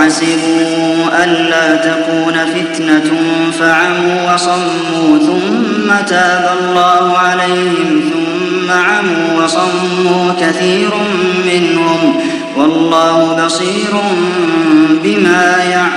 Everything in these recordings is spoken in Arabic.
وحسبوا ألا تكون فتنة فعموا وصموا ثم تاب الله عليهم ثم عموا وصموا كثير منهم والله بصير بما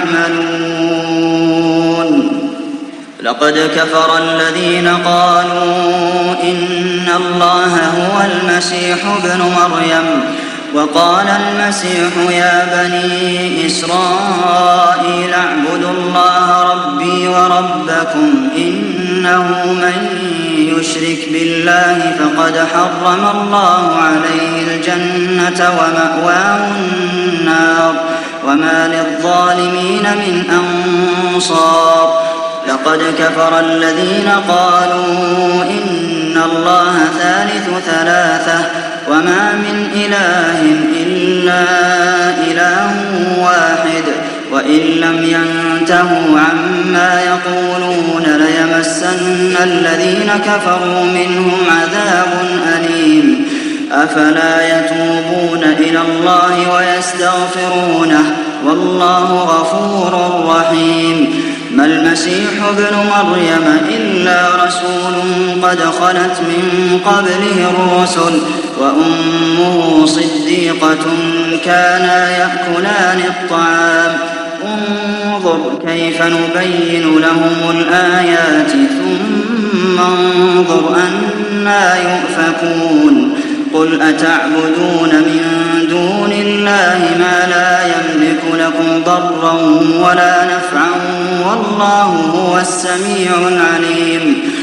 يعملون. لقد كفر الذين قالوا إن الله هو المسيح ابن مريم وقال المسيح يا بني إسرائيل اعبدوا الله ربي وربكم إنه من يشرك بالله فقد حرم الله عليه الجنة ومأواه النار وما للظالمين من أنصار. لقد كفر الذين قالوا إن الله ثالث ثلاثة وما من إله إلا إله واحد وإن لم ينتهوا عما يقولون ليمسن الذين كفروا منهم عذاب أليم. أفلا يتوبون إلى الله ويستغفرونه والله غفور رحيم. ما المسيح ابن مريم إلا رسول قد خلت من قبله الرسل وأمه صديقة كانا يأكلان الطعام انظر كيف نبين لهم الآيات ثم انظر أنى يؤفكون. قل أتعبدون من دون الله ما لا يملك لكم ضرا ولا نفعا والله هو السميع العليم.